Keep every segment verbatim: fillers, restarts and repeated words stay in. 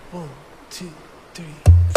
One, two, three.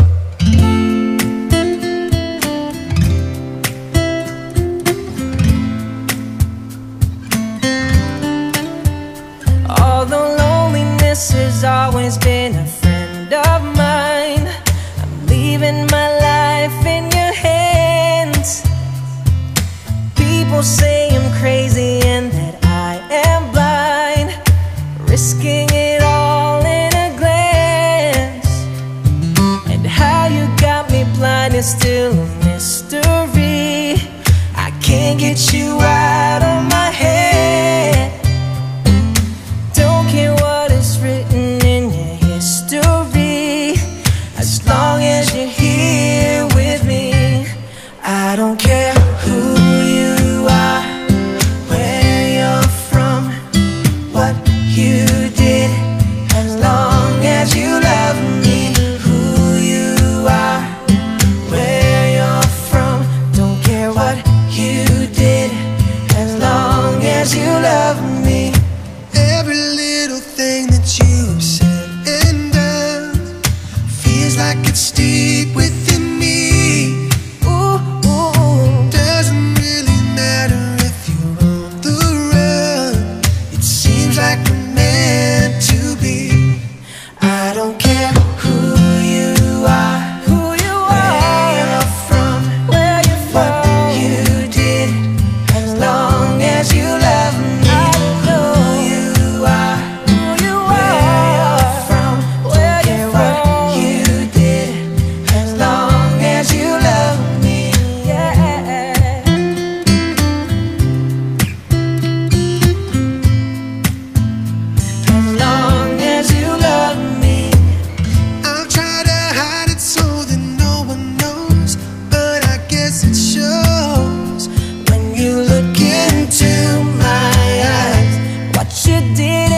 Although loneliness has always been a friend of mine, I'm leaving my life in your hands. People say I'm crazy and that I am blind, risking it all in a glance. And how you got me blind is still a mystery. I can't get you out of my head. Don't care what is written in your history, as long as you're here with me. I don't care who you are, where you're from, what you did, as long as you love me. Who you are, where you're from, don't care what you did, as long as you love me. Every little thing that you've said and done feels like it's deep within me. Ooh, ooh, ooh. Doesn't really matter if you're on the run, it seems like we're meant to be. I don't care who you are, Who you where are, you're from, where you're what from. you did, as long as you love me. I know Who you are, who you where you're are, from, where don't care you're what from. you did, as long as you love me. Yeah. As long as you love me. I'll try to hide it so that no one knows, but I guess it shows When you look into my eyes, what you did